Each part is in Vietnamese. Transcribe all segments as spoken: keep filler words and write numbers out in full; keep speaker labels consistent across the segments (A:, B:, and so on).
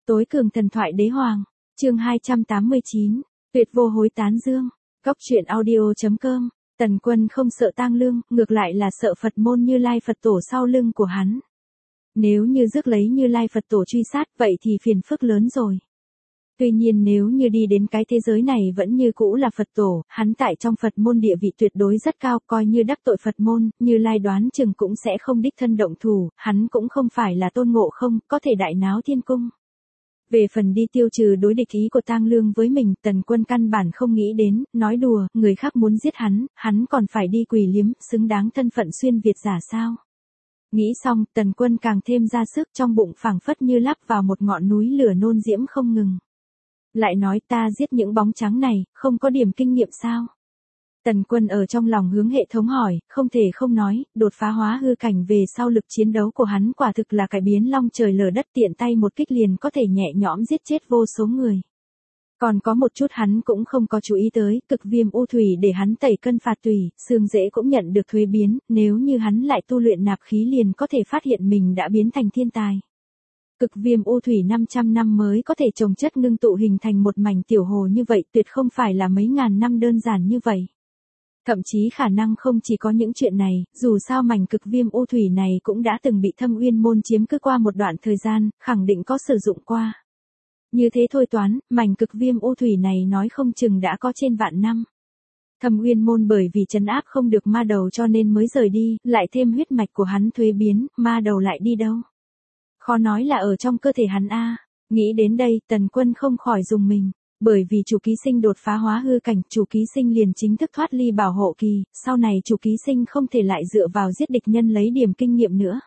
A: Tối cường thần thoại đế hoàng, chương hai trăm tám mươi chín, tuyệt vô hối tán dương, góc truyện audio.com, Tần Quân không sợ tang lương, ngược lại là sợ Phật môn Như Lai Phật tổ sau lưng của hắn. Nếu như rước lấy Như Lai Phật tổ truy sát, vậy thì phiền phức lớn rồi. Tuy nhiên nếu như đi đến cái thế giới này vẫn như cũ là Phật tổ, hắn tại trong Phật môn địa vị tuyệt đối rất cao, coi như đắc tội Phật môn, Như Lai đoán chừng cũng sẽ không đích thân động thủ, hắn cũng không phải là Tôn Ngộ Không, có thể đại náo thiên cung. Về phần đi tiêu trừ đối địch ý của tang lương với mình, Tần Quân căn bản không nghĩ đến, nói đùa, người khác muốn giết hắn, hắn còn phải đi quỳ liếm, xứng đáng thân phận xuyên Việt giả sao. Nghĩ xong, Tần Quân càng thêm ra sức, trong bụng phảng phất như lắp vào một ngọn núi lửa nôn diễm không ngừng. Lại nói ta giết những bóng trắng này, không có điểm kinh nghiệm sao? Tần Quân ở trong lòng hướng hệ thống hỏi, không thể không nói, đột phá hóa hư cảnh về sau lực chiến đấu của hắn quả thực là cải biến long trời lở đất, tiện tay một kích liền có thể nhẹ nhõm giết chết vô số người. Còn có một chút hắn cũng không có chú ý tới, cực viêm u thủy để hắn tẩy cân phạt tùy, xương rễ cũng nhận được thuế biến, nếu như hắn lại tu luyện nạp khí liền có thể phát hiện mình đã biến thành thiên tài. Cực viêm u thủy năm trăm năm mới có thể trồng chất ngưng tụ hình thành một mảnh tiểu hồ như vậy, tuyệt không phải là mấy ngàn năm đơn giản như vậy. Thậm chí khả năng không chỉ có những chuyện này, dù sao mảnh cực viêm u thủy này cũng đã từng bị Thâm Uyên môn chiếm cứ qua một đoạn thời gian, khẳng định có sử dụng qua. Như thế thôi toán, mảnh cực viêm u thủy này nói không chừng đã có trên vạn năm. Thâm Uyên môn bởi vì trấn áp không được ma đầu cho nên mới rời đi, lại thêm huyết mạch của hắn thuế biến, ma đầu lại đi đâu? Khó nói là ở trong cơ thể hắn a. Nghĩ đến đây, Tần Quân không khỏi dùng mình. Bởi vì chủ ký sinh đột phá hóa hư cảnh, chủ ký sinh liền chính thức thoát ly bảo hộ kỳ, sau này chủ ký sinh không thể lại dựa vào giết địch nhân lấy điểm kinh nghiệm nữa.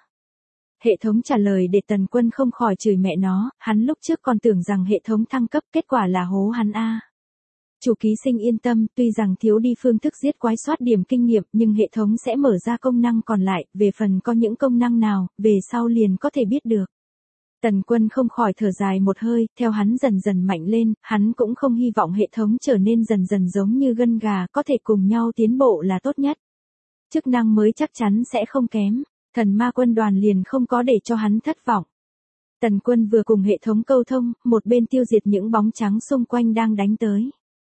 A: Hệ thống trả lời để Tần Quân không khỏi chửi mẹ nó, hắn lúc trước còn tưởng rằng hệ thống thăng cấp, kết quả là hố hắn a. Chủ ký sinh yên tâm, tuy rằng thiếu đi phương thức giết quái soát điểm kinh nghiệm, nhưng hệ thống sẽ mở ra công năng còn lại, về phần có những công năng nào, về sau liền có thể biết được. Tần Quân không khỏi thở dài một hơi, theo hắn dần dần mạnh lên, hắn cũng không hy vọng hệ thống trở nên dần dần giống như gân gà, có thể cùng nhau tiến bộ là tốt nhất. Chức năng mới chắc chắn sẽ không kém, thần ma quân đoàn liền không có để cho hắn thất vọng. Tần Quân vừa cùng hệ thống câu thông, một bên tiêu diệt những bóng trắng xung quanh đang đánh tới.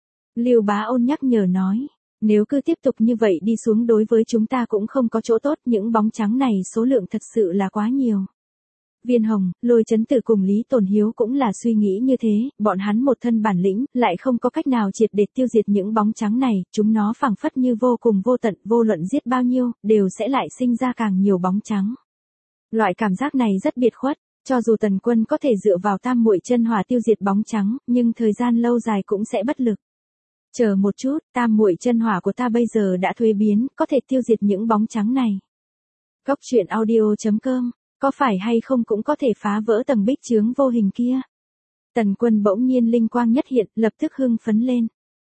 A: Lưu Bá Ôn nhắc nhở nói, nếu cứ tiếp tục như vậy đi xuống đối với chúng ta cũng không có chỗ tốt, những bóng trắng này số lượng thật sự là quá nhiều. Viên Hồng, Lôi Chấn Tử cùng Lý Tồn Hiếu cũng là suy nghĩ như thế, bọn hắn một thân bản lĩnh, lại không có cách nào triệt để tiêu diệt những bóng trắng này, chúng nó phảng phất như vô cùng vô tận, vô luận giết bao nhiêu, đều sẽ lại sinh ra càng nhiều bóng trắng. Loại cảm giác này rất biệt khuất, cho dù Tần Quân có thể dựa vào tam muội chân hỏa tiêu diệt bóng trắng, nhưng thời gian lâu dài cũng sẽ bất lực. Chờ một chút, tam muội chân hỏa của ta bây giờ đã thuế biến, có thể tiêu diệt những bóng trắng này. Góc truyện audio.com, có phải hay không cũng có thể phá vỡ tầng bích chướng vô hình kia. Tần Quân bỗng nhiên linh quang nhất hiện, lập tức hưng phấn lên.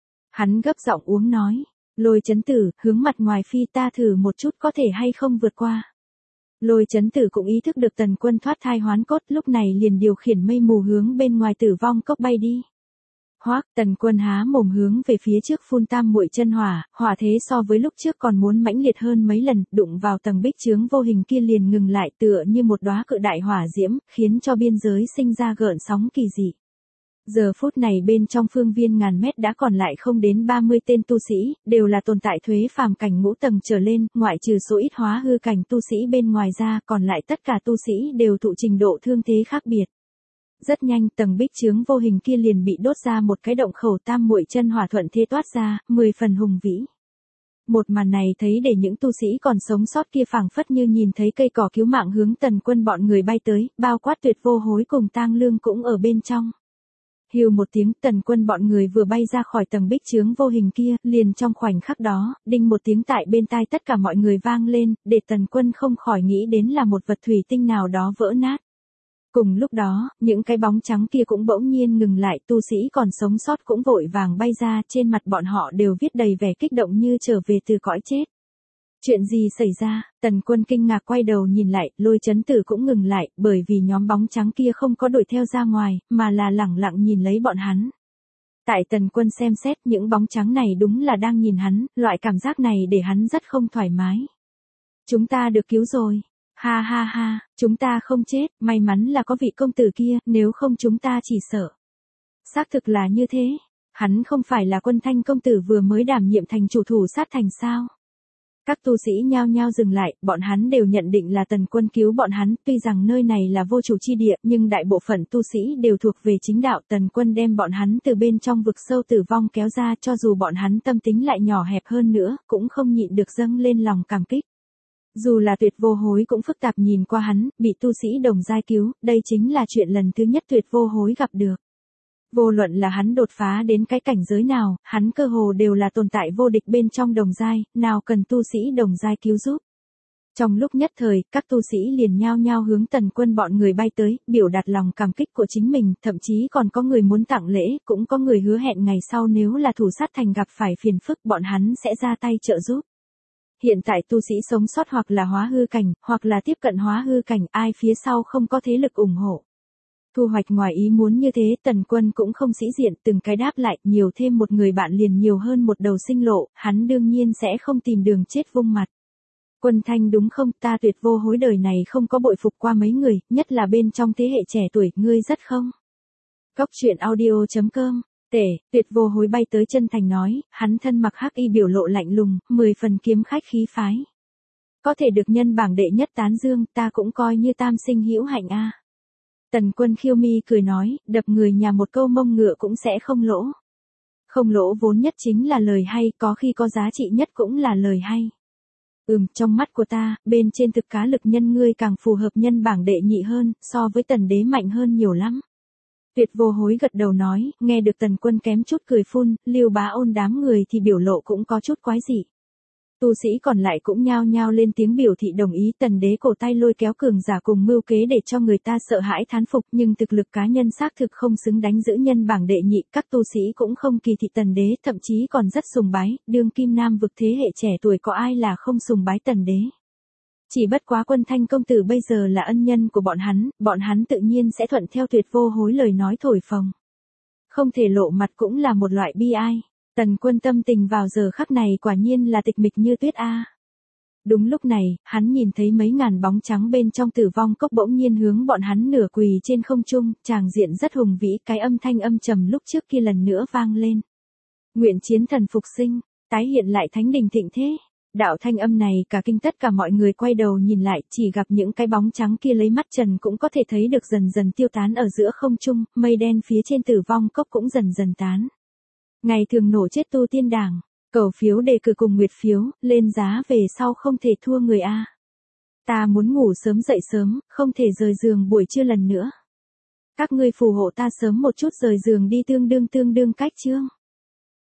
A: Hắn gấp giọng uống nói, Lôi Chấn Tử, hướng mặt ngoài phi ta thử một chút có thể hay không vượt qua. Lôi Chấn Tử cũng ý thức được Tần Quân thoát thai hoán cốt, lúc này liền điều khiển mây mù hướng bên ngoài tử vong cốc bay đi. Hoác, Tần Quân há mồm hướng về phía trước phun tam muội chân hỏa, hỏa thế so với lúc trước còn muốn mãnh liệt hơn mấy lần, đụng vào tầng bích chướng vô hình kia liền ngừng lại tựa như một đóa cự đại hỏa diễm, khiến cho biên giới sinh ra gợn sóng kỳ dị. Giờ phút này bên trong phương viên ngàn mét đã còn lại không đến ba mươi tên tu sĩ, đều là tồn tại thuế phàm cảnh ngũ tầng trở lên, ngoại trừ số ít hóa hư cảnh tu sĩ bên ngoài ra, còn lại tất cả tu sĩ đều thụ trình độ thương thế khác biệt. Rất nhanh, tầng bích chướng vô hình kia liền bị đốt ra một cái động khẩu, tam muội chân hỏa thuận thế toát ra, mười phần hùng vĩ. Một màn này thấy để những tu sĩ còn sống sót kia phảng phất như nhìn thấy cây cỏ cứu mạng hướng Tần Quân bọn người bay tới, bao quát tuyệt vô hối cùng tang lương cũng ở bên trong. Hưu một tiếng, Tần Quân bọn người vừa bay ra khỏi tầng bích chướng vô hình kia, liền trong khoảnh khắc đó, đinh một tiếng tại bên tai tất cả mọi người vang lên, để Tần Quân không khỏi nghĩ đến là một vật thủy tinh nào đó vỡ nát. Cùng lúc đó, những cái bóng trắng kia cũng bỗng nhiên ngừng lại, tu sĩ còn sống sót cũng vội vàng bay ra, trên mặt bọn họ đều viết đầy vẻ kích động như trở về từ cõi chết. Chuyện gì xảy ra? Tần Quân kinh ngạc quay đầu nhìn lại, Lôi Chấn Tử cũng ngừng lại, bởi vì nhóm bóng trắng kia không có đuổi theo ra ngoài, mà là lẳng lặng nhìn lấy bọn hắn. Tại Tần Quân xem xét, những bóng trắng này đúng là đang nhìn hắn, loại cảm giác này để hắn rất không thoải mái. Chúng ta được cứu rồi. Ha ha ha, chúng ta không chết, may mắn là có vị công tử kia, nếu không chúng ta chỉ sợ. Xác thực là như thế, hắn không phải là Quân Thanh công tử vừa mới đảm nhiệm thành chủ thủ sát thành sao? Các tu sĩ nhao nhao dừng lại, bọn hắn đều nhận định là Tần Quân cứu bọn hắn, tuy rằng nơi này là vô chủ chi địa, nhưng đại bộ phận tu sĩ đều thuộc về chính đạo, Tần Quân đem bọn hắn từ bên trong vực sâu tử vong kéo ra, cho dù bọn hắn tâm tính lại nhỏ hẹp hơn nữa, cũng không nhịn được dâng lên lòng cảm kích. Dù là Tuyệt Vô Hối cũng phức tạp nhìn qua hắn, bị tu sĩ đồng giai cứu, đây chính là chuyện lần thứ nhất Tuyệt Vô Hối gặp được. Vô luận là hắn đột phá đến cái cảnh giới nào, hắn cơ hồ đều là tồn tại vô địch bên trong đồng giai, nào cần tu sĩ đồng giai cứu giúp. Trong lúc nhất thời, các tu sĩ liền nhao nhao hướng Tần Quân bọn người bay tới, biểu đạt lòng cảm kích của chính mình, thậm chí còn có người muốn tặng lễ, cũng có người hứa hẹn ngày sau nếu là thủ sát thành gặp phải phiền phức bọn hắn sẽ ra tay trợ giúp. Hiện tại tu sĩ sống sót hoặc là hóa hư cảnh, hoặc là tiếp cận hóa hư cảnh, ai phía sau không có thế lực ủng hộ. Thu hoạch ngoài ý muốn như thế, Tần Quân cũng không sĩ diện, từng cái đáp lại, nhiều thêm một người bạn liền nhiều hơn một đầu sinh lộ, hắn đương nhiên sẽ không tìm đường chết vung mặt. Quân Thanh đúng không, ta Tuyệt Vô Hối đời này không có bội phục qua mấy người, nhất là bên trong thế hệ trẻ tuổi, ngươi rất không? Cốc truyện audio chấm com. Tể, Tuyệt Vô Hối bay tới chân thành nói, hắn thân mặc hắc y biểu lộ lạnh lùng, mười phần kiếm khách khí phái. Có thể được nhân bảng đệ nhất tán dương, ta cũng coi như tam sinh hữu hạnh a. Tần Quân khiêu mi cười nói, đập người nhà một câu mông ngựa cũng sẽ không lỗ. Không lỗ vốn nhất chính là lời hay, có khi có giá trị nhất cũng là lời hay. Ừm, trong mắt của ta, bên trên thực cá lực nhân ngươi càng phù hợp nhân bảng đệ nhị hơn, so với Tần đế mạnh hơn nhiều lắm. Tuyệt Vô Hối gật đầu nói, nghe được Tần Quân kém chút cười phun, Lưu Bá Ôn đám người thì biểu lộ cũng có chút quái dị. Tu sĩ còn lại cũng nhao nhao lên tiếng biểu thị đồng ý, Tần đế cổ tay lôi kéo cường giả cùng mưu kế để cho người ta sợ hãi thán phục, nhưng thực lực cá nhân xác thực không xứng đánh giữ nhân bảng đệ nhị, các tu sĩ cũng không kỳ thị Tần đế, thậm chí còn rất sùng bái, đương Kim Nam vực thế hệ trẻ tuổi có ai là không sùng bái Tần đế. Chỉ bất quá Quân Thanh công tử bây giờ là ân nhân của bọn hắn, bọn hắn tự nhiên sẽ thuận theo Tuyệt Vô Hối lời nói thổi phồng. Không thể lộ mặt cũng là một loại bi ai. Tần Quân tâm tình vào giờ khắc này quả nhiên là tịch mịch như tuyết a. Đúng lúc này, hắn nhìn thấy mấy ngàn bóng trắng bên trong tử vong cốc bỗng nhiên hướng bọn hắn nửa quỳ trên không trung, tràng diện rất hùng vĩ, cái âm thanh âm trầm lúc trước kia lần nữa vang lên. Nguyện chiến thần phục sinh, tái hiện lại thánh đình thịnh thế. Đạo thanh âm này cả kinh tất cả mọi người quay đầu nhìn lại, chỉ gặp những cái bóng trắng kia lấy mắt trần cũng có thể thấy được dần dần tiêu tán ở giữa không trung, mây đen phía trên tử vong cốc cũng dần dần tán. Ngày thường nổ chết tu tiên đảng, cầu phiếu đề cử cùng nguyệt phiếu, lên giá về sau không thể thua người a. Ta muốn ngủ sớm dậy sớm, không thể rời giường buổi trưa lần nữa. Các ngươi phù hộ ta sớm một chút rời giường đi tương đương tương đương cách chương.